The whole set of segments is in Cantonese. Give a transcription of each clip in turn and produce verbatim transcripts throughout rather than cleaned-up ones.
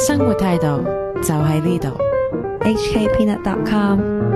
生活態度就喺呢度。 H K peanut dot com。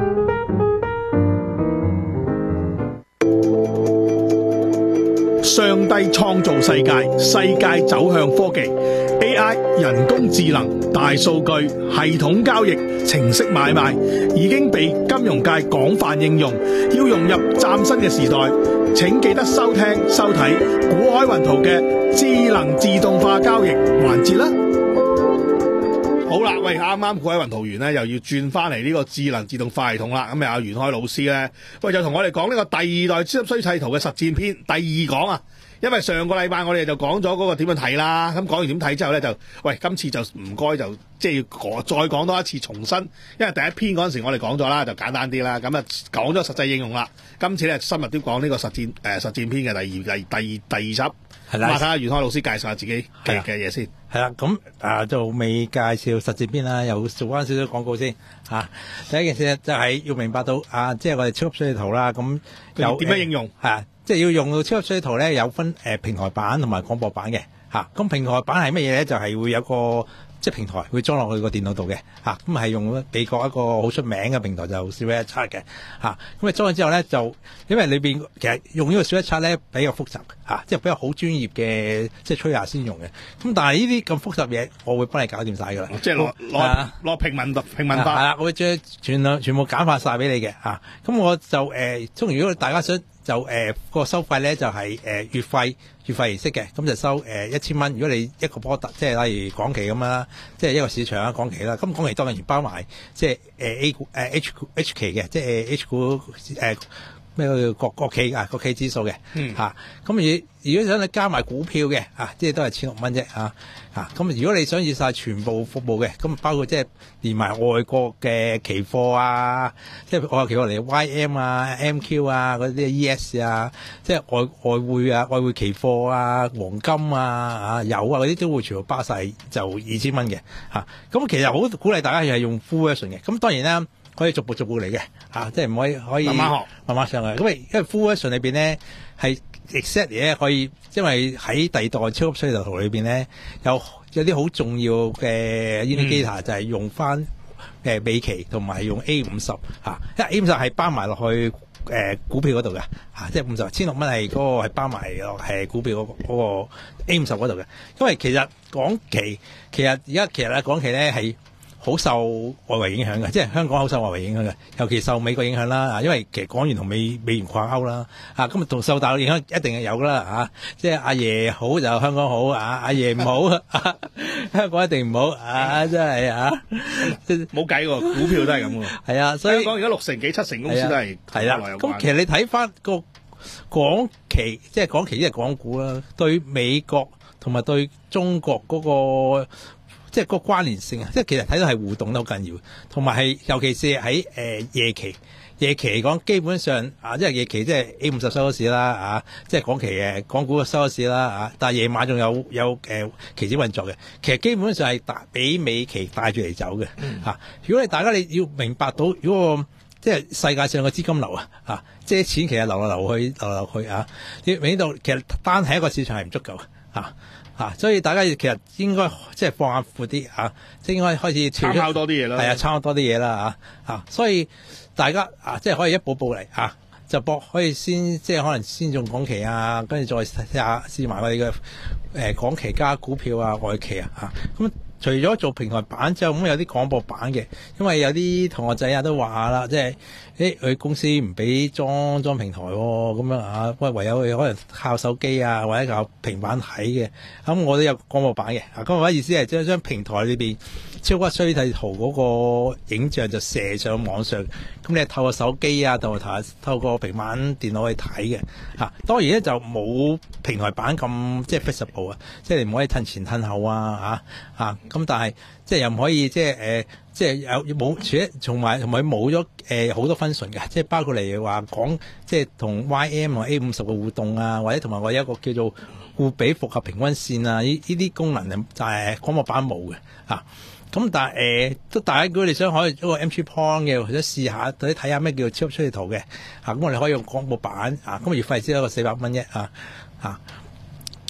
上帝創造世界，世界走向科技 A I 人工智能、大數據、系統交易、程式買賣已經被金融界廣泛應用。要融入嶄新嘅時代，請記得收聽收睇古海雲圖嘅智能自動化交易環節啦。好啦，喂，啱啱古海雲圖完咧，又要轉翻嚟呢個智能自動化系統啦。咁啊，袁開老師咧，喂，就同我哋講呢個第二代超級衰砌圖嘅實戰篇第二講啊。因為上個禮拜我哋就講咗嗰個點樣睇啦，咁講完點睇之後咧，就喂，今次就唔該就即係要講再講多一次重新，因為第一篇嗰陣時我哋講咗啦，就簡單啲啦，咁啊講咗實際應用啦。今次咧深入啲講呢個實戰誒、呃、實戰篇嘅第二第第二第二輯，係啦，睇下袁開老師介紹下自己嘅嘅嘢先。 係啦，咁啊就未介紹實戰篇啦，又做翻少少廣告先嚇、啊。第一件事咧就係要明白到啊，即係我哋超級衰砌圖啦，咁有點樣應用係啊？即係要用到超級衰砌圖咧，有分誒、呃、平台版同埋廣播版嘅嚇。咁、啊、平台版係乜嘢咧？就係、是、會有個即係平台會裝落去個電腦度嘅嚇。咁、啊、係用美國一個好出名嘅平台就 Swift Chart 嘅嚇。咁啊裝咗之後咧，就因為裏邊其實用呢個 Swift Chart 咧比較複雜嚇、啊，即係比較好專業嘅即係吹下先用嘅。咁但係呢啲咁複雜嘢，我會幫你搞掂晒㗎啦。 即係攞攞攞平民平民化係啦，我會將全量全部簡化晒俾你嘅嚇。咁、啊、我就誒，通、呃、常如果大家想就誒、呃那個收費咧就係、是、誒、呃、月費月費形式嘅，咁就收誒一千蚊。如果你一個波特，即係例如港期咁樣啦，即係一個市場啦，港期啦，咁港期當然包埋即係誒 A 股誒 H H 期嘅，即係 H 股誒咩叫國國企啊國企指數嘅嚇。咁如如果想你加埋股票嘅啊，即係都係千六蚊啫嚇嚇。咁、啊、如果你想要晒全部服務嘅，咁包括即係連埋外國嘅期貨啊，即係外國期貨嚟 Y M 啊、M Q 啊嗰啲 E S 啊，即係外外匯啊、外匯期貨啊、黃金啊、啊油啊嗰啲都會全部包晒，就二千蚊嘅嚇。咁、啊、其實好鼓勵大家係用 full version 嘅。咁當然啦，可以逐步逐步嚟嘅嚇，即係唔可以可以慢慢學慢慢上去。咁因為 full version 裏邊咧係 exactly 咧可以，因為喺第二代超級衰砌圖裏邊咧有有啲好重要嘅 indicator、嗯、就係用翻誒美期同埋用 A 五十嚇，因為 A 五十係包埋落去誒、呃、股票嗰度嘅嚇，即係五十千六蚊係嗰個係包埋落係股票嗰、那、嗰個 A 五十嗰度嘅。因為其實港期其實而家其實咧港期咧係好受外圍影響嘅，即係香港好受外圍影響嘅，尤其受美國影響啦。啊，因為其實港元同美美元掛鈎啦。啊，咁啊同受大陸影響一定係有啦。啊，即係阿爺好就香港好，啊阿爺唔好、啊，香港一定唔好。啊，真係啊， 冇計喎，股票都係咁喎。 係啊，所以香港而家六成幾七成公司都係係啦。咁其實你睇翻個港期，即係港期即係港股啦，對美國同埋對中國嗰、嗰個。即係個關聯性啊！即係其實睇到係互動都好緊要，同埋係尤其是喺誒、呃、夜期，夜期嚟講基本上啊，即係夜期即係 A 五十收咗市啦啊，即係港期嘅港股嘅收咗市啦啊，但係夜晚仲有有誒、呃、期指運作嘅，其實基本上係帶俾美期帶住嚟走嘅嚇、嗯啊。如果你大家你要明白到，如果即係世界上嘅資金流啊啊，即係錢其實流來流去流來流去啊，你明到其實單係一個市場係唔足夠啊。啊，所以大家其實應該即係放下闊啲啊，即係應該開始參考多啲嘢啦。係啊，參考多啲嘢啦啊啊！所以大家啊，即係可以一步步嚟啊，就博可以先即係可能先用港期啊，跟住再試下試埋我哋嘅誒港期加股票啊、外期啊嚇。咁、啊、除咗做平台版之後，咁有啲廣播版嘅，因為有啲同學仔啊都話啦，即係誒佢公司唔俾裝裝平台喎、哦，咁樣啊，喂唯有佢可能靠手機啊或者靠平板睇嘅，咁、啊、我都有廣播版嘅。啊，廣播版意思係將將平台裏邊超級衰砌圖嗰個影像就射上網上，咁你係透過手機啊，同埋透過平板電腦去睇嘅。嚇，當然咧就冇平台版咁即係 flexible 啊，即係你唔可以褪前褪後啊嚇嚇，咁但係即係又唔可以即係誒。呃即係有冇，除咗同埋同埋冇咗誒好多 function 嘅，即係包括嚟話講，即係同 Y M 同 A 五十嘅互動啊，或者同埋我有一個叫做互比複合平均線啊，呢呢啲功能就係廣播版冇嘅嚇。咁但係誒都大家如果你想可以一個 M P Point 嘅，或者試下或者睇下咩叫做超級衰砌圖嘅嚇，咁我哋可以用廣播版啊，咁月費只係一個四百蚊啫啊嚇。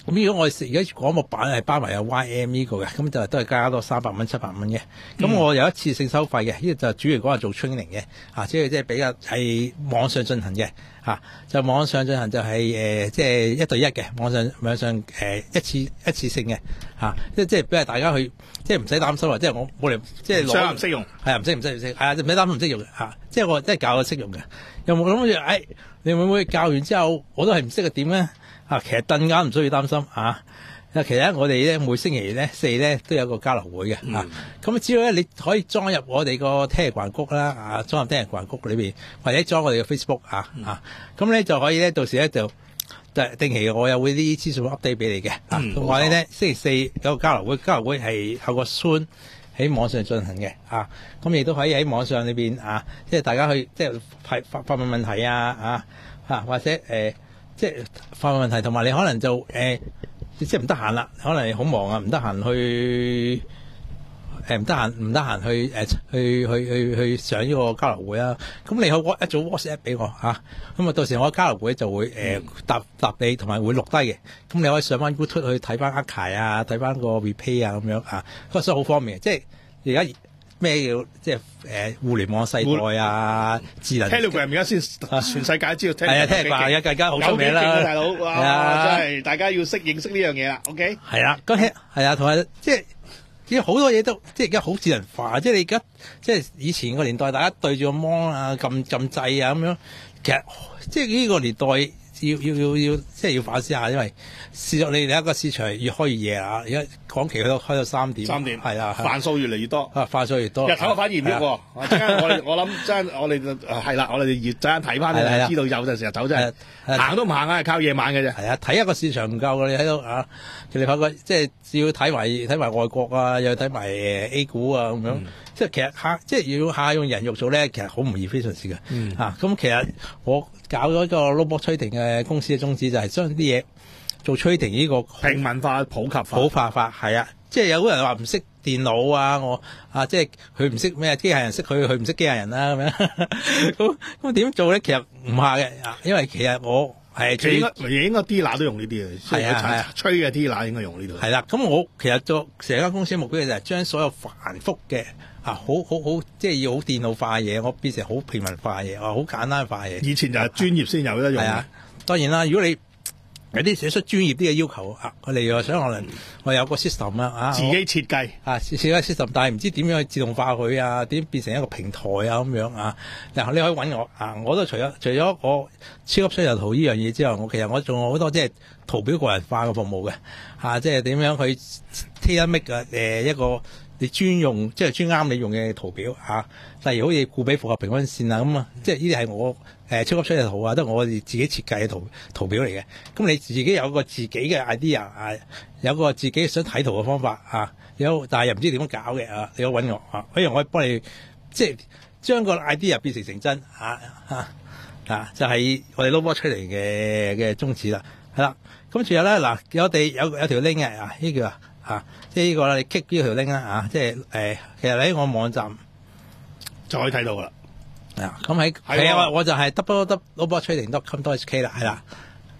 咁如果我哋而家廣播版係包埋有 Y M 呢個嘅，咁就都係加多三百蚊、七百蚊嘅。咁我有一次性收費嘅，呢、這個就主要講係做 training 嘅，啊，即係即係比較係網上進行嘅，啊，就網上進行就係誒即係一對一嘅網上網上誒、呃、一次一次性嘅，嚇、啊，即係即係俾大家去，即係唔使擔心話，即係我冇嚟即係攞唔識用， 係啊，唔識唔識唔識，係啊，唔使擔心唔識用嘅嚇，即係我即係教佢識用嘅，有冇諗住誒？你會唔會教完之後我都係唔識嘅點咧？啊，其實更加唔需要擔心啊！其實我哋咧每星期咧四咧都有個交流會嘅啊。咁只要咧你可以裝入我哋個 Telegram group啦，啊，裝入 Telegram group 裏邊，或者裝我哋嘅 Facebook 啊啊，咁咧就可以咧到時咧就定期我有會啲資訊 update 俾你嘅。啊，同埋咧星期四有個交流會，交流會係透過 Zoom 喺網上進行嘅啊。咁亦都可以喺網上裏邊啊，即係大家去即係發發發問問題啊啊啊，或者誒。呃即係發問問題，同埋你可能就誒、呃，即係唔得閒啦，可能你好忙啊，唔得閒去誒，唔得閒唔得閒去誒、呃，去去去去上呢個交流會啊。咁你可一早 WhatsApp 俾我嚇，咁啊到時我交流會就會誒、呃、答答你，同埋會錄低嘅。咁你可以上翻 YouTube 去睇翻 archive 啊，睇翻個 replay 啊咁樣啊，嗰所以好方便。即係而家。咩叫即係誒、呃、互聯網世代啊？智能 Telegram 而家先全世界知道 Telegram 係啊，Telegram 而家更加好出名啦， 大佬哇！真係大家要識認識呢樣嘢啦。OK 係啊，咁係啊，同埋即係而家好多嘢都即係而家好智能化，即係你而家即係以前個年代，大家對住個 mon 啊、撳撳掣啊咁樣，其實即係呢個年代。要要要要，即係要反思下，因為事實你哋一個市場越開越夜啊！而家港期去到開到三點， 三點係啊， 範數越嚟越多， 啊範數越多。 日頭反而唔喐喎，陣間我我諗真係我哋就係啦，我哋越陣間睇翻你知道有陣時日頭真係行都唔行啊，係靠夜晚嘅啫。係啊，睇一個市場唔夠嘅，你睇到啊，其實發覺即係要睇埋睇埋外國啊，又睇埋 A 股啊咁樣。嗯即係其實下即係要下用人肉做咧，其實好唔易非常之嘅。嗯、啊，咁其實我搞咗一個 robot trading 嘅公司嘅宗旨就係將啲嘢做 trading 呢個平民化、普及化、 普及化係啊。即係有啲人話唔識電腦啊，我啊即係佢唔識咩機械人識佢，佢唔識機械人啦咁樣。咁咁點做咧？其實唔怕嘅，因為其實我係最應該應該 dealer 都用呢啲嘅，係啊係啊，吹嘅 dealer 應該用呢度。 係啦，咁我其實做成間公司嘅目標就係將所有繁複嘅。啊，好好好，即係要好電腦化嘅嘢，我變成好平民化嘅嘢，啊，好簡單化嘅嘢。 以前就係專業先有得用。係啊， 當然啦，如果你有啲寫出專業啲嘅要求啊，我哋又想可能我有個 system 啊，啊， 自己設計啊，設計 system，但係唔知點樣去自動化佢啊，點變成一個平台啊咁樣啊。嗱，你可以揾我啊，我都除咗除咗我超級商業圖呢樣嘢之外，我其實我仲有好多即係圖表個人化嘅服務嘅，啊，即係點樣去 tailor make 嘅誒一個。你專用即係專啱你用嘅圖表嚇、啊，例如好似固比複合平均線啊咁啊，即係呢啲係我誒、呃、超級出嘅圖啊，都係我哋自己設計嘅圖圖表嚟嘅。咁你自己有個自己嘅 idea 啊，有個自己想睇圖嘅方法啊，有但係又唔知點樣搞嘅啊，你可以揾我啊，可以我可以幫你即係將個 idea 變成成真啊啊啊，就係、是、我哋 robot 出嚟嘅嘅宗旨啦，係啦。咁仲有咧嗱，我哋有有條 link 嘅啊，呢個啊。啊，即係呢個啦，你 click 呢條 link 啦，啊，即係誒、呃，其實喺我網站就可以睇到噶啦。 係啊，咁喺係啊，我就係 w w w dot robot trading dot com dot h k 啦，係啦。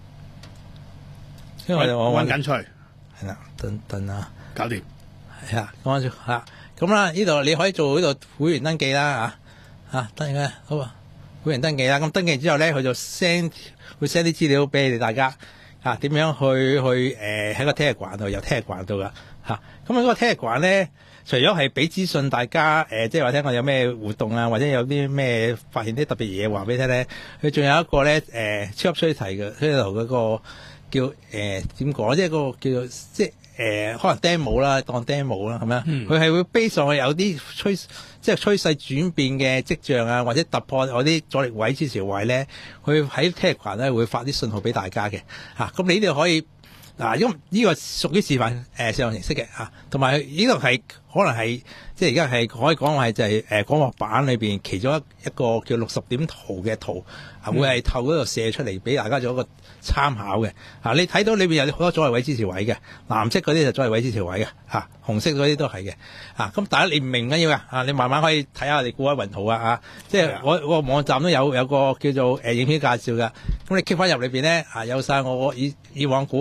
因為我揾緊出嚟， 係啦，等等啊， 搞掂。 係啊，咁啊，嚇，咁啦，呢度你可以做呢度會員登記啦，啊，啊，登記好啊，會員登記啦，咁登記之後咧，佢就 send 會 send 啲資料俾你哋大家。啊，點樣去去誒喺、呃、個 Telegram 度有 Telegram 度噶嚇？咁啊嗰個 Telegram咧，除咗係俾資訊大家誒、呃，即係話聽我有咩活動啊，或者有啲咩發現啲特別嘢話俾你聽咧，佢仲有一個咧誒、呃、超級衰題嘅，衰題嗰個叫誒點講，即係嗰個叫做即係誒、呃、可能 demo 啦，當 demo 啦，係咪啊？佢係、嗯、會 base 上去有啲趨即係趨勢轉變嘅跡象啊，或者突破嗰啲阻力位、支持位咧，佢喺 Telegram 咧會發啲信號俾大家嘅嚇。咁、啊、你呢度可以嗱，因為呢個屬於示範誒上形式嘅嚇，同埋呢度係可能係即係而家係可以講話係就係誒廣播版裏邊其中一一個叫六十點圖嘅圖，啊會係透嗰度射出嚟俾大家做一個參考嘅嚇、啊。你睇到裏邊有好多阻力位、支持位嘅，藍色嗰啲就阻力位、支持位嘅嚇、啊，紅色嗰啲都係嘅嚇。咁、啊、大家你唔明唔緊要嘅嚇，你慢慢可以睇下我哋固位雲圖啊嚇，即係我我個網站都有有個叫做誒、呃、影片介紹嘅。咁你 keep 翻入裏邊咧啊，有晒我以以往固位雲圖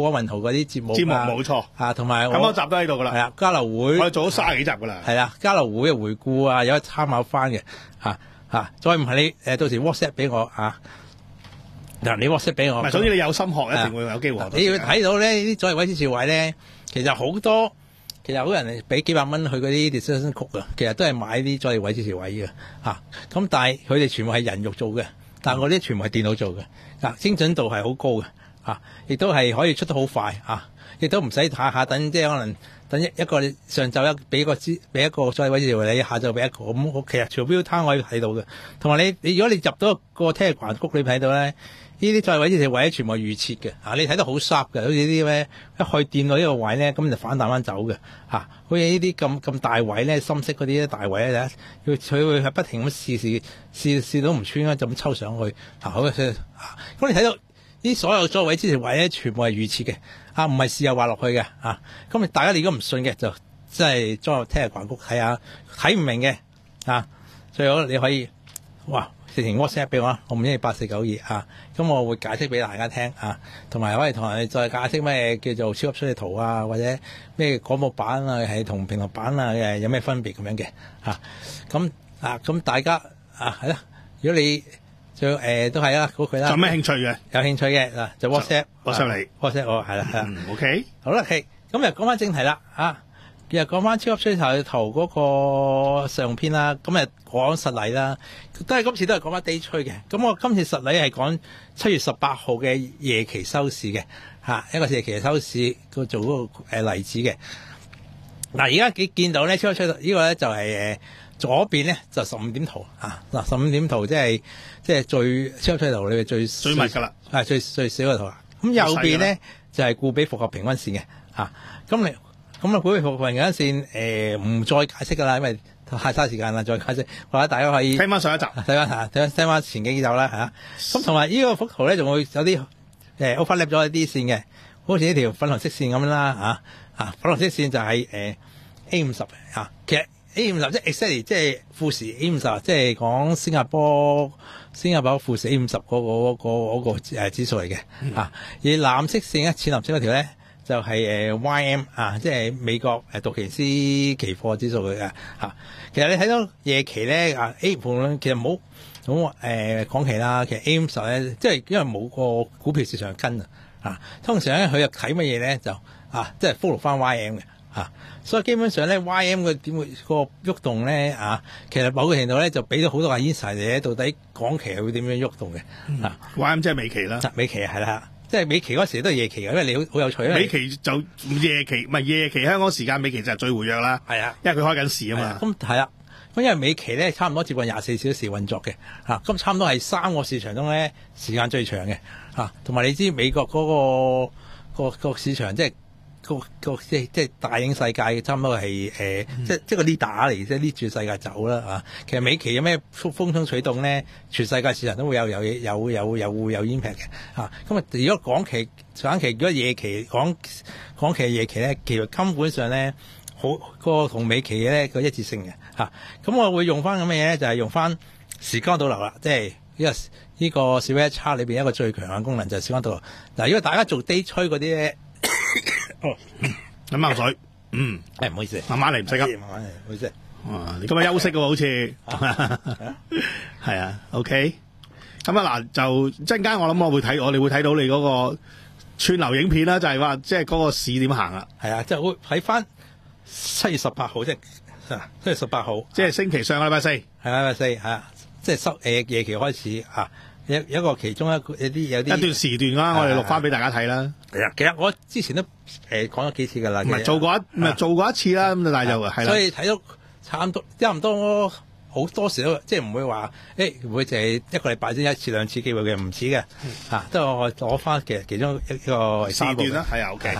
嗰啲節目節目冇錯啊，同埋咁多集都喺度噶啦， 係啊，交流會我哋做咗卅幾集噶啦， 係啦，交流會嘅回顧啊，有得參考翻嘅嚇嚇，再唔係你誒到時 WhatsApp 俾我啊，嗱你 WhatsApp 俾我， 唔係，總之你有心學一定會有機會學到。 你要睇到咧呢啲佐治韋斯士韋咧，其實好多其實好多人俾幾百蚊去嗰啲 discussion 曲啊，其實都係買啲佐治韋斯士韋嘅嚇，咁但係佢哋全部係人肉做嘅，但係我啲全部係電腦做嘅，嗱精準度係好高嘅嚇，亦都係可以出得好快嚇，亦都唔使下下等，即係可能等一一個上晝一俾個資俾一個佐治韋斯士韋你，下晝俾一個咁，我其實全部 view time 可以睇到嘅，同埋你你如果你入到個 Telegram 谷你睇到咧。呢啲再位置位全部係預設嘅嚇，你睇到好 sharp 嘅，好似啲咩一去掂到呢個位咧，咁就反彈翻走嘅嚇。好似呢啲咁咁大位咧，深色嗰啲大位咧，佢佢會係不停咁試試試試到唔穿咧，就咁抽上去嚇。好嘅，咁你睇到呢所有再位置位咧，全部係預設嘅啊，唔係試又畫落去嘅嚇。咁你大家如果唔信嘅，就真係裝入聽日環谷睇下，睇唔明嘅啊，最好你可以哇。直情 WhatsApp 俾我，我唔知你八四九二啊，咁我會解釋俾大家聽啊，同埋可以同人哋再解釋咩叫做超級出力圖啊，或者咩廣播版啊，係同平台版啊誒有咩分別咁樣嘅嚇，咁啊咁大家啊係啦，如果你就誒、呃、都係啦，嗰句啦， 有咩興趣嘅？ 有興趣嘅嗱就 WhatsApp WhatsApp 你 WhatsApp 我係啦係啦、 嗯、，OK 好啦，係咁又講翻正題啦啊。又講翻超級出頭圖嗰個上篇啦，咁誒講實例啦，都係今次都係講翻 day trade 嘅。咁我今次實例係講七月十八號嘅夜期收市嘅嚇，一個夜期收市個做嗰個誒例子嘅。嗱，而家你見到咧超級出頭呢個咧就係誒左邊咧就十五點圖啊，嗱十五點圖即係即係最超級出頭裏面最最密㗎啦， 係最最少嘅圖啦。咁右邊咧就係固比復合平均線嘅嚇，咁你。咁啊，股票復合平均線誒唔再解釋㗎啦，因為太嘥時間啦，再解釋或者大家可以聽翻上一集， 睇翻下，睇翻聽翻前幾集啦嚇。咁同埋呢個幅圖咧，仲會有啲誒 overlap 咗一啲線嘅，好似呢條粉紅色線咁啦嚇啊！粉紅色線就係誒 A 五十嚇，其實 A 五十即係 exactly 即係富時 A 五十，即係講新加坡新加坡富時 A 五十嗰個嗰個嗰個誒指數嚟嘅嚇。而藍色線咧，淺藍色嗰條咧。就係誒 Y M 啊，即係美國誒道瓊斯期貨指數嘅嚇。其實你睇到夜期咧啊 A 盤其實冇好誒講期啦。其實 A 五十咧，即係因為冇個股票市場跟啊。啊，通常咧佢又睇乜嘢咧就啊，即係 follow 翻 Y M 嘅嚇。所以基本上咧 Y M 佢點會個喐動咧啊？其實某個程度咧就俾咗好多 insight 嚟，到底講期係會點樣喐動嘅啊 ？Y M 即係美期啦， 美期係啦。即係美期嗰時都係夜期嘅，因為你好好有趣。 美期就夜期，唔係夜期香港時間美期就係最活躍啦。 係啊， 因為佢開緊市啊嘛。 咁係啊，咁因為美期咧差唔多接近廿四小時運作嘅嚇，咁差唔多係三個市場中咧時間最長嘅嚇。同埋你知美國嗰、嗰個個個市場即係個個即係即係大影世界，差唔多係誒、呃嗯、即係即係個 leader 嚟，即係 lead 住世界走啦嚇。其實美期有咩風風吹取動咧，全世界市場都會有有有有有會有 impact 嘅嚇。咁啊，如果講期長期，如果夜期講講期夜期咧，其實根本上咧好個同美期咧個一致性嘅嚇。咁我會用翻咁嘅嘢咧，就係、是、用翻時間倒流啦，即係呢個呢個 Silhouette Chart 裏邊一個最強嘅功能就係時間倒流。嗱，如果大家做 day trade 嗰啲咧。 哦，飲啖水，嗯， 誒，唔好意思， 慢慢嚟，唔使急， 慢慢嚟，唔好意思。 哇，你今日休息嘅喎，好似係啊 ，OK。咁啊嗱，就陣間我諗我會睇，我哋會睇到你嗰個串流影片啦，就係話即係嗰個市點行啦。 係啊，即係會睇翻七月十八號，即係七月十八號， 即係星期上個禮拜四，係禮拜四，係啊，即係收誒夜期開始啊。有一個其中一個有啲有啲一段時段啦，我哋錄翻俾大家睇啦。 係啊，其實我之前都誒講咗幾次㗎啦。 唔係做過一唔係做過一次啦，咁但係就係啦。 所以睇到差唔多差唔多好多時都即係唔會話誒唔會淨係一個禮拜先一次兩次機會嘅，唔似嘅嚇，都係我攞翻其實其中一個時段啦，係啊 OK。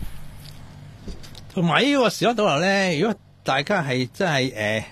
同埋呢個時間倒流咧，如果大家係真係誒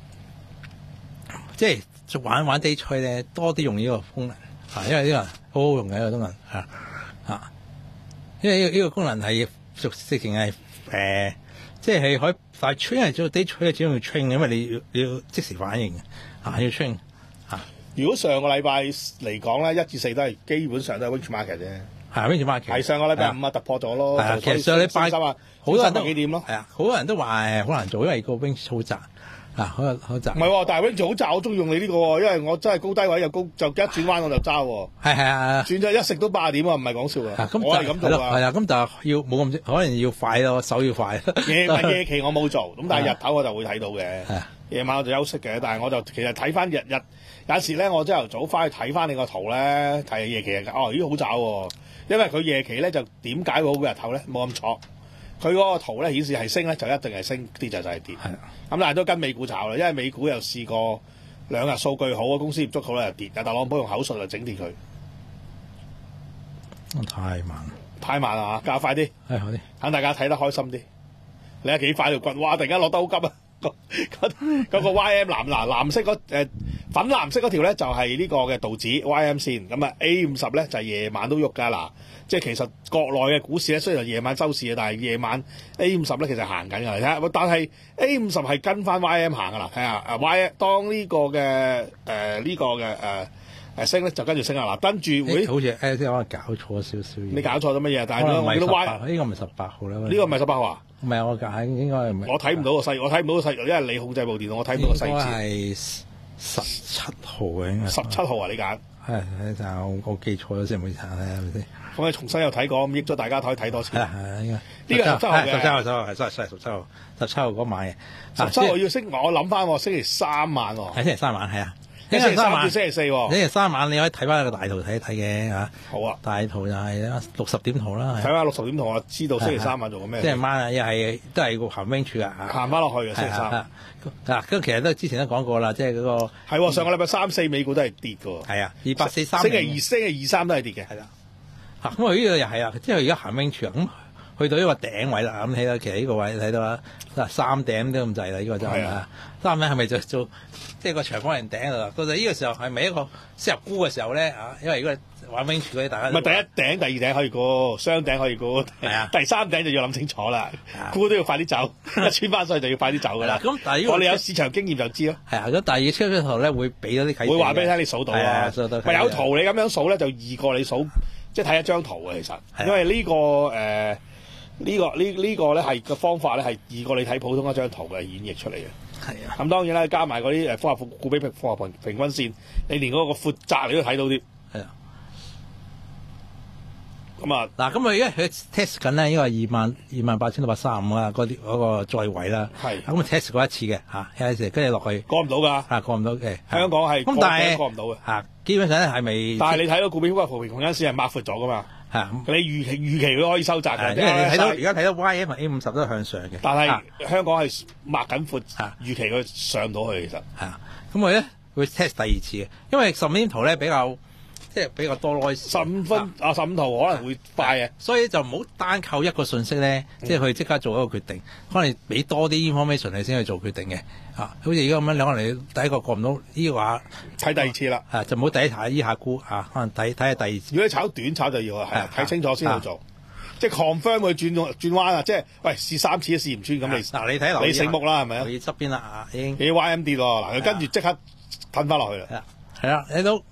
即係。玩玩 day trade 咧，多啲用呢個功能嚇，因為呢個好好用嘅一個功能嚇嚇，因為呢個呢個功能係直直情係誒，即係可以快 train 係做 day trade，只要 train，因為你要你要即時反應嘅嚇，要 train 嚇。 如果上個禮拜嚟講咧，一至四都係基本上都係 wing market 啫。 係跟住翻期係上個禮拜五啊突破咗咯。 係啊，其實上禮拜三啊， 好多人都幾點咯？ 係啊，好多人都話誒好難做，因為個 range 好窄啊，好好窄。 唔係喎，但係 range 好窄，我中意用你呢個喎，因為我真係高低位又高，就一轉彎我就揸喎。 係係啊， 轉咗一食都八十點啊，唔係講笑啊！ 咁我係咁做啊。 係啊，咁就要冇咁可能要快咯，手要快。 夜晚夜期我冇做，咁但係日頭我就會睇到嘅。 係啊夜晚我就休息嘅，但係我就其實睇翻日日有時咧，我朝頭早翻去睇翻你個圖咧，睇夜期嘅哦，咦好渣喎！因為佢夜期咧就點解會好過日頭咧？冇咁錯，佢嗰個圖咧顯示係升咧，就一定係升，跌就就係跌。 係啊， 咁但係都跟美股炒啦，因為美股又試過兩日數據好啊，公司業績好咧就跌，但特朗普用口述就整跌佢。 太慢， 太慢啦，加快啲， 係好啲。 等大家睇得開心啲。你睇幾快條棍，哇！突然間落得好急啊！嗰嗰個 Y M 藍藍藍色嗰、呃、粉藍色嗰條咧就係、是、呢個嘅道指 Y M 線，咁啊 A 五十咧就係、是、夜晚都喐㗎嗱，即係其實國內嘅股市咧雖然夜晚收市啊，但係夜晚 A 五十咧其實行緊㗎，你睇下，但係 A 五十係跟翻 Y M 行㗎啦，睇下啊 Y M 當呢個嘅誒呢個嘅誒誒升咧就跟住升啊嗱，跟住會好似誒即係可能搞錯少少。 你搞錯咗乜嘢？但係我可能唔係見到 Y 呢個唔係十八號啦。 呢個唔係十八號啊？ 唔係我揀應該係唔係。 我睇唔到個細，我睇唔到個細，因為你控制部電腦，我睇唔到個細應該節。 係十七號嘅應該。 十七號啊，你揀？ 係係就我我記錯咗先，唔好意思啊，係咪先？ 咁你重新又睇過，咁益咗大家可以睇多次。 係啊係啊，應該呢個十七號嘅十七號十七號係真係十七號十七號嗰晚嘅。 十七號要升，我諗翻喎，星期三晚喎。 係星期三晚係啊。 星期三至星期四喎。 星期三晚你可以睇翻個大圖睇一睇嘅嚇。 好啊。 大圖就係六十點圖啦。 睇翻六十點圖，我知道星期三晚做緊咩。 即係晚啊，又係都係個行 range 啊。 行翻落去嘅星期三。 嗱，咁其實都之前都講過啦，即係嗰個係喎，上個禮拜三四美股都係跌嘅喎。 係啊，二八四三。 星期二、星期二三都係跌嘅。 係啦。嚇，咁啊呢個又係啊，即係而家行 range 啊，咁去到呢個頂位啦，咁睇到其實呢個位睇到啦，嗱三頂都咁滯啦，呢個就係啊，三頂係咪就做即係個長方形頂度啦？到底呢個時候係咪一個適合沽嘅時候咧？啊，因為如果玩 range 嗰啲大家唔係第一頂、第二頂可以沽，雙頂可以沽， 係啊， 第三頂就要諗清楚啦，沽都要快啲走，一穿翻上去就要快啲走㗎啦。 咁但係我哋有市場經驗就知咯。 係啊，咁第二張圖咧會俾到啲啟示， 會話俾你聽，你數到啊， 數到。 咪有圖你咁樣數咧，就易過你數，即係睇一張圖嘅其實，因為呢個誒。呢、這個呢呢、這個咧係個方法咧係易過你睇普通一張圖嘅演繹出嚟嘅。 係啊，咁當然啦，加埋嗰啲誒複合股比複合平平均線，你連嗰個闊窄你都睇到啲。 係啊。 咁啊， 嗱，咁佢而家佢 test 緊咧，呢個二萬二萬八千六百三十五啊，嗰啲嗰個再位啦。係。咁啊 test 過一次嘅嚇，有陣時跟住落去。 過唔到㗎。啊， 過唔到嘅。 香港係。咁但係過唔到嘅。嚇， 基本上咧係咪？ 但係你睇到股比複合平均線係擘闊咗㗎嘛？係啊，你預期預期都可以收窄嘅， 因為你睇到而家睇到 Y M 同 A 五十都係向上嘅。 但係香港係擘緊闊，預期佢上唔到去其實。係啊， 咁我咧會 test 第二次嘅，因為十五點圖咧比較即係比較多 noise。 十五分啊，十五圖可能會快嘅， 所以就唔好單靠一個信息咧，即係佢即刻做一個決定，可能俾多啲 information 你先去做決定嘅。啊，好似而家咁樣，你可能你第一個過唔到呢個話， 睇第二次啦。 啊，就唔好第一下依下估啊，可能睇睇下第二次。 如果你炒短炒就要啊，係啊，睇清楚先去做。即係 confirm 佢轉轉彎啊！即係喂試三次都試唔穿咁你嗱你睇你醒目啦係咪啊？ 你側邊啦啊，已經你 Y M 跌喎，嗱佢跟住即刻褪翻落去啦。 係啦，睇到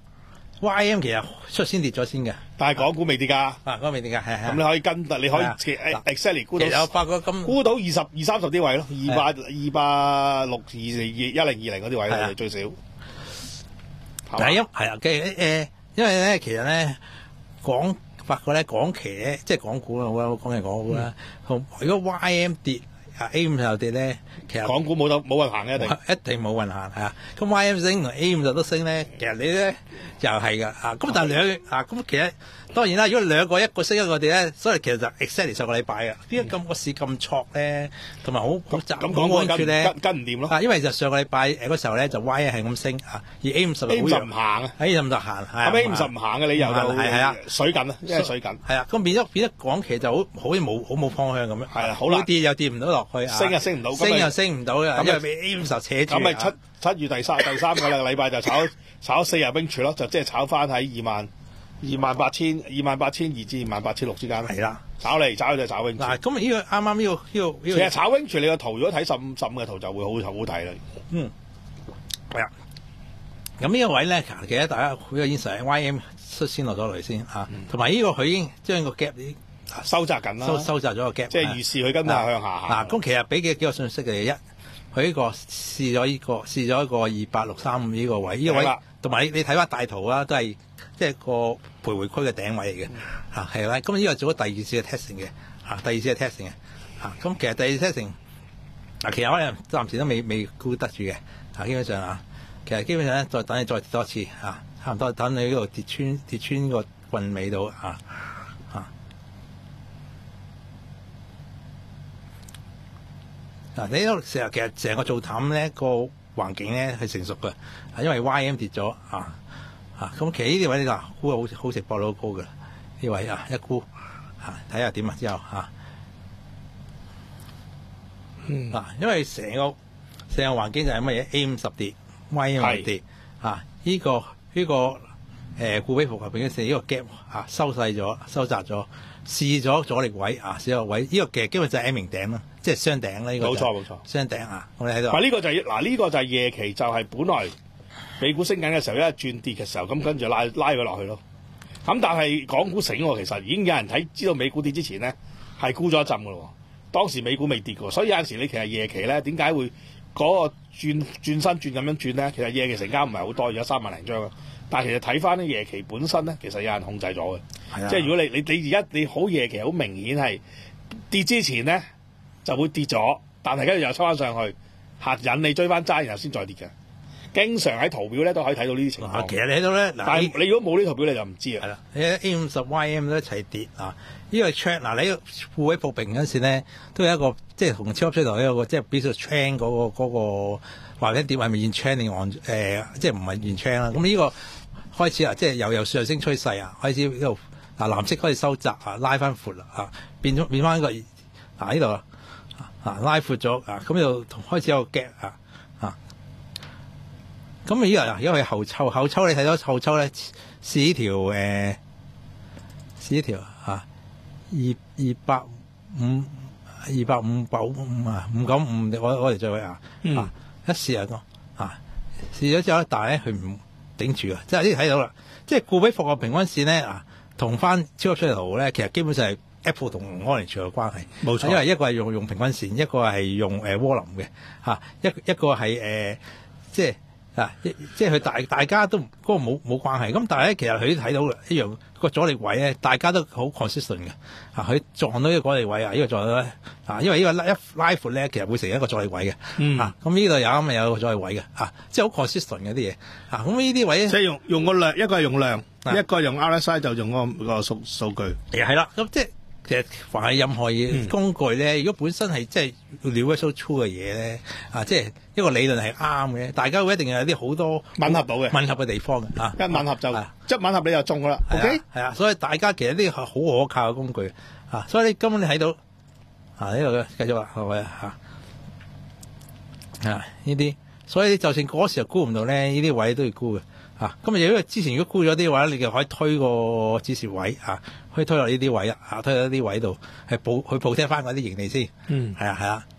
Y M 其實率先跌咗先嘅， 但係港股未跌㗎。啊， 港股未跌㗎，係係。咁你可以跟，你可以 exactly 估到。 有發覺咁估到二十二三十啲位咯，二百二百六二二一零二零嗰啲位係最少。 第一係啊，嘅誒，因為咧其實咧港發覺咧港期咧即係港股啦，我講嘅港股啦，如果 Y M 跌。啊 A 五十又跌咧，其實港股冇得冇運行嘅一定， 一定冇運行係啊。咁 Y M 升同 A 五十都升咧，其實你咧又係㗎啊。咁但係兩啊咁其實當然啦，如果兩個一個升一個跌咧，所以其實就 exactly 上個禮拜啊。點解咁個市咁挫咧？同埋好好窄好安全咧， 跟唔掂咯。 啊，因為就上個禮拜誒嗰時候咧就 Y 係咁升啊，而 A 五十 A 五十唔行啊 ，A 五十行係。 咁 A 五十唔行嘅理由就係係啊， 水緊啊，因為水緊。 係啊，咁變咗變咗港期就好好似冇好冇方向咁樣。係啊，好難跌又跌唔到落去， 升又升唔到， 升又升唔到嘅，因為俾 A 五十扯住。 咁咪七七月第三第三個禮拜就炒炒四日 wing 咯，就即係炒翻喺二萬二萬八千二萬八千二至二萬八千六之間啦。係啦，炒嚟炒去就炒 wing。 嗱，咁呢個啱啱呢個呢個呢個。 其實炒 wing 你個圖如果睇十五十五嘅圖就會好好睇啦。 嗯，係啊。 咁呢個位咧，其實大家好有現實 Y M 率先落咗嚟先嚇，同埋呢個佢已經將個 gap 已經收窄緊啦， 收收窄咗個 gap， 即係預示佢跟住向下行。 嗱，咁其實俾幾幾個信息嘅一，佢呢個試咗呢個試咗一個二八六三五呢個位，呢個位同埋你你睇翻大圖啊，都係即係個徘徊區嘅頂位嚟嘅嚇，係啦。咁呢個做咗第二次嘅 testing 嘅嚇，第二次嘅 testing 嘅嚇。咁其實第二次 testing 嗱，其實可能暫時都未未估得住嘅嚇，基本上啊。其實基本上咧，再等你再跌多次啊，差唔多等你呢度跌穿跌穿個棍尾度啊啊！嗱，你都成日其實成個做淡咧個環境咧係成熟嘅，啊，因為 Y M 跌咗啊啊！咁其實呢啲位你話估好好食博到高嘅呢位啊，一估啊睇下點啊之後啊， 嗯嗱，因為成個成個環境就係乜嘢 A 五十跌。Y M 跌啊！呢、這個呢、這個誒固比復合平均線呢個 gap 啊收細咗、收窄咗，試咗阻力位啊，試咗位呢、這個其實基本就係 M 型頂啦，即係雙頂啦。呢、這個冇錯冇錯， 雙頂啊！我哋喺度。 嗱呢個就係嗱呢個就係夜期就係本來美股升緊嘅時候，一轉跌嘅時候，咁跟住拉拉佢落去咯。咁但係港股醒喎，其實已經有人睇知道美股跌之前咧係沽咗一陣嘅咯。當時美股未跌嘅，所以有陣時你其實夜期咧點解會？嗰個轉轉身轉咁樣轉咧，其實夜期成交唔係好多，而家三萬零張啊。但係其實睇翻咧夜期本身咧，其實有人控制咗嘅。係啊，即係如果你你你而家你好夜期好明顯係跌之前咧就會跌咗，但係跟住又抽翻上去嚇引你追翻揸，然後先再跌嘅。經常喺圖表咧都可以睇到呢啲情況。 其實你睇到咧， 但係你如果冇呢圖表你就唔知啊。 係啦，你 A 五十 Y M 都一齊跌啊！呢、這個 track 嗱，你互位復平嗰陣時咧，都有一個即係同超級出頭有個即係比較 trend 嗰個嗰、那個或者點係咪現 trend 定按誒，即係唔係現 trend 啦？咁呢個開始啊，即係又有上升趨勢啊，開始呢度嗱藍色開始收窄啊，拉翻闊啦啊，變咗變翻個嗱呢度啊啊拉闊咗啊，咁就開始有個 gap 啊啊！咁啊依個因為後抽後抽你睇到後抽咧試呢條誒試呢條啊二二百五二百五百五啊五九五我我哋再位啊、嗯、啊一試啊個啊試咗之後咧，但係咧佢唔頂住啊，即係呢睇到啦，即係固比復合平均線咧啊同翻超級出圖咧，其實基本上係 Apple 同 Orange 嘅關係，冇錯，因為一個係用用平均線，一個係用誒渦輪嘅嚇，一一個係誒、呃、即係。啊！即係佢大大家都嗰、那個冇冇關係，咁但係咧其實佢都睇到啦，一樣個阻力位咧，大家都好 consistent 嘅。啊，佢撞到呢個阻力位啊，呢、這個撞到咧啊，因為呢個拉一拉闊咧，其實會成一個阻力位嘅。嗯。啊，咁呢度有咁有個阻力位嘅。啊，即係好 consistent 嘅啲嘢。啊，咁呢啲位即係用用個量，一個係用量，啊、一個用 R S I 就用個個數數據。係係啦，咁即係。其實凡係任何嘢工具咧，如果本身係即係 universal true 嘅嘢咧，啊，即係一個理論係啱嘅，大家會一定有啲好多吻合到嘅吻合嘅地方嘅啊，一吻合就即係吻合你就中噶啦。OK，係啊，所以大家其實呢啲係好可靠嘅工具啊，所以你根本你睇到啊呢度繼續啦，係咪啊？啊呢啲，所以就算嗰時候估唔到咧，呢啲位都要估嘅。啊，咁如果之前如果沽咗啲位，你就可以推個指示位啊，可以推落呢啲位啊，推到呢啲位度，係補去補貼翻嗰啲盈利先。嗯，係啊，係啊。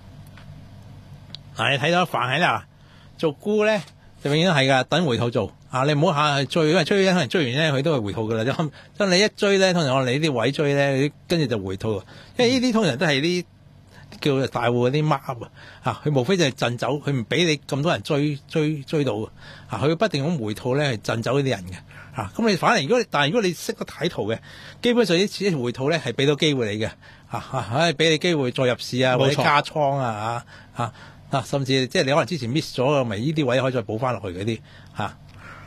嗱，你睇到凡係啦，做沽咧就永遠係噶，等回吐做啊，你唔好下去追，因為追可能追完咧佢都係回吐噶啦。咁當你一追咧，通常我哋呢啲位追咧，跟住就回吐。因為呢啲通常都係啲叫做大戶嗰啲 mark 啊，佢無非就係震走，佢唔俾你咁多人追追追到啊，佢不定咁回吐咧，係震走呢啲人嘅啊。咁你反而如果但係如果你識得睇圖嘅，基本上呢次回吐咧係俾到機會你嘅啊啊，唉俾你機會再入市啊，或者加倉啊啊啊，甚至即係你可能之前 miss 咗嘅，咪呢啲位可以再補翻落去嗰啲嚇。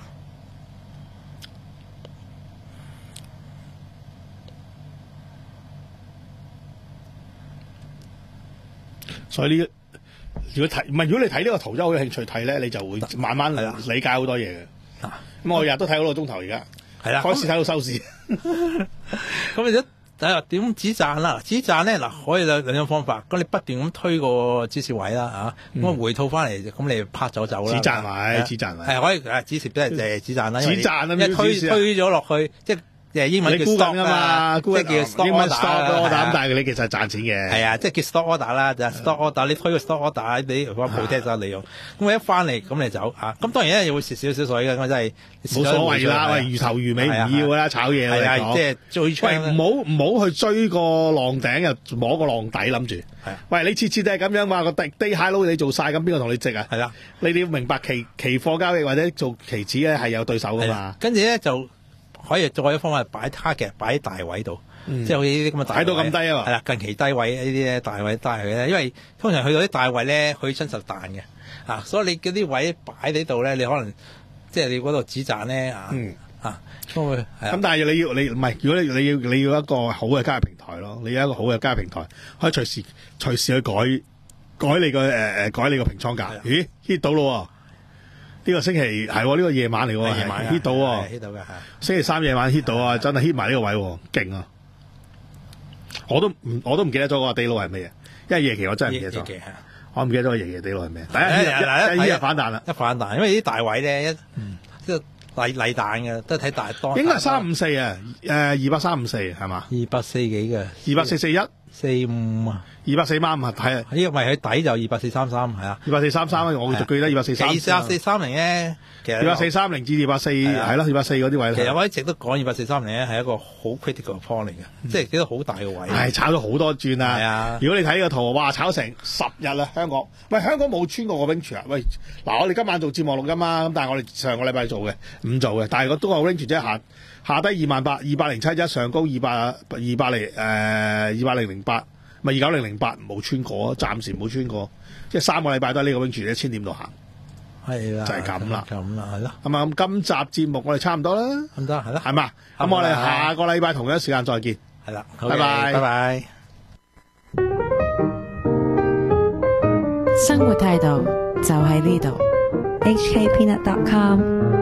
所以呢，如果睇唔係，如果你睇呢個圖，真係好有興趣睇咧，你就會慢慢理解好多嘢嘅。咁、啊、我日日都睇好多鐘頭，而家係啦，開始睇到收市。 咁你一睇下點止賺啦？止賺咧嗱，可以兩兩種方法。咁你不斷咁推個指示位啦，嚇咁回吐翻嚟，咁你拍咗走啦。止賺位，止賺位係可以誒，止蝕都係誒止賺啦。止賺啊！一推推咗落去，即係即係英文叫你估緊 stock 㗎啦， 嘛， 即係叫 stock 英文 order stock 啦 order， 係啊咁但係你其實係賺錢嘅。 係啊，即係叫 stock order 啦，就係 stock order。你推個 stock order，你揾 protect 你用。咁我一翻嚟，咁你走啊。咁當然咧，又會蝕少少水嘅，咁真係冇所謂啦，喂，魚頭魚尾唔要啦，炒嘢係啊， 嚟講即係最喂， 槍唔好唔好去追個浪頂又摸個浪底諗住。 係啊喂，你次次都係咁樣嘛，個 day high low 你做晒，咁邊個同你值啊？ 係啦。 你哋要明白期期貨交易或者做期指咧係有對手噶嘛。 跟住咧就可以再一方法擺 target 擺喺大位度， 嗯即係好似呢啲咁嘅大位睇到咁低啊嘛係啦，近期低位呢啲咧大位低位咧，因為通常去到啲大位咧，佢真實彈嘅啊，所以你嗰啲位擺喺度咧，你可能即係你嗰度止賺咧啊。 嗯啊，咁會係啊咁但係你要你唔係，如果你你要你要一個好嘅交易平台咯，你有一個好嘅交易平台，可以隨時隨時去改改你個誒誒改你個平倉價。咦 hit 到咯喎！呢個星期係喎，呢個夜晚嚟喎， 夜晚 hit 到喎 ，hit 到嘅係。 星期三夜晚 hit 到啊，真係 hit 埋呢個位喎，勁啊！我都唔我都唔記得咗個地路係咩嘢，因為夜期我真係唔記得咗， 係我唔記得咗個夜期地路係咩。第一係日係一一日反彈啦， 一反彈，因為啲大位咧一即係例例彈嘅，都係睇大當。 應該係三五四啊，誒二百三五四係嘛？ 二百四幾嘅， 二百四四一，二四五啊， 百四三啊，係啊， 呢個咪佢底就二百四三三係啊。 二百四三三，我就記得二百四三。 其實四三零咧，其實二百四三零至二百四係咯，二百四嗰啲位。 其實我一直都講二百四三零咧係一個好 critical point 嚟嘅，即係幾個好大嘅位。 係炒咗好多轉啦。 係啊， 如果你睇個圖，哇，炒成十日啦，香港。喂，香港冇穿過個 range 啊？喂，嗱，我哋今晚做節目錄音啊，咁但係我哋上個禮拜做嘅，唔做嘅，但係個都係 range 即係下下低二萬八，二百零七一，上高二百二百零誒二百零零八。咪二九零零八冇穿過，暫時冇穿過，即係三個禮拜都喺呢個 range 一千點度行， 係啦， 就係咁啦， 咁啦，係咯。 咁啊，咁今集節目我哋差唔多啦， 咁得係咯， 係嘛？咁我哋下個禮拜同一時間再見， 係啦， 拜拜， 拜拜。 生活態度就喺呢度。 H K Peanut dot com